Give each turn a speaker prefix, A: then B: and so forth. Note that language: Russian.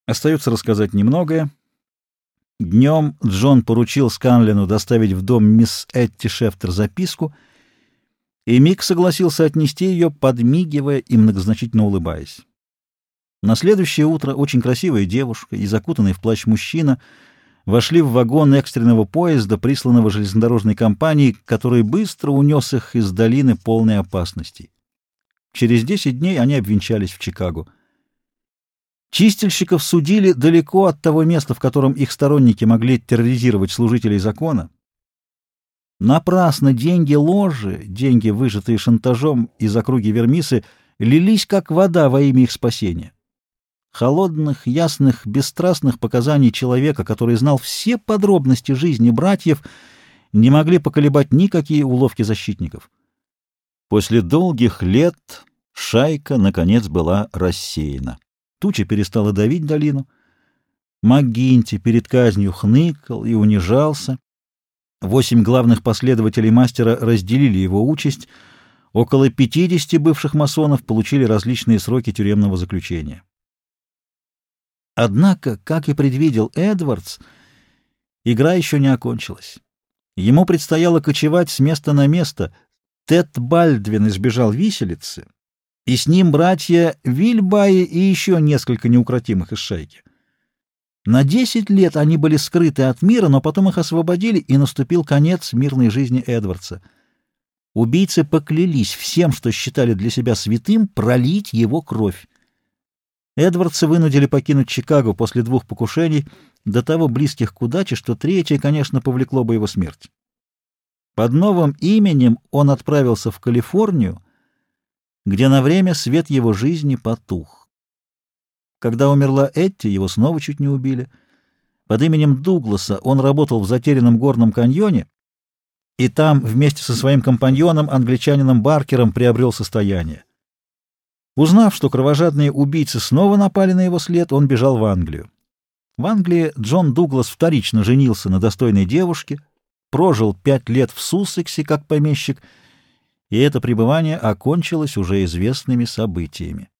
A: Остается рассказать немногое. Днем Джон поручил Сканлену доставить в дом мисс Этти Шефтер записку, и Мик согласился отнести ее, подмигивая и многозначительно улыбаясь. На следующее утро очень красивая девушка и закутанный в плащ мужчина вошли в вагон экстренного поезда, присланного железнодорожной компанией, который быстро унес их из долины полной опасностей. Через 10 дней они обвенчались в Чикаго. Чистильщиков судили далеко от того места, в котором их сторонники могли терроризировать служителей закона. Напрасно деньги ложи, деньги, выжатые шантажом из округи Вермисы, лились как вода во имя их спасения. Холодных, ясных, бесстрастных показаний человека, который знал все подробности жизни братьев, не могли поколебать никакие уловки защитников. После долгих лет шайка, наконец, была рассеяна. Туча перестала давить долину. МакГинти перед казнью хныкал и унижался. 8 главных последователей мастера разделили его участь. Около 50 бывших масонов получили различные сроки тюремного заключения. Однако, как и предвидел Эдвардс, игра еще не окончилась. Ему предстояло кочевать с места на место. Тед Бальдвин избежал виселицы, и с ним братья Вильбаи и еще несколько неукротимых из шайки. На 10 лет они были скрыты от мира, но потом их освободили, и наступил конец мирной жизни Эдвардса. Убийцы поклялись всем, что считали для себя святым, пролить его кровь. Эдвардса вынудили покинуть Чикаго после 2 покушений, до того близких к удаче, что третье, конечно, повлекло бы его смерть. Под новым именем он отправился в Калифорнию, где на время свет его жизни потух. Когда умерла Этти, его снова чуть не убили. Под именем Дугласа он работал в затерянном горном каньоне, и там вместе со своим компаньоном, англичанином Баркером, приобрел состояние. Узнав, что кровожадные убийцы снова напали на его след, он бежал в Англию. В Англии Джон Дуглас вторично женился на достойной девушке, прожил 5 лет в Суссексе как помещик, и это пребывание окончилось уже известными событиями.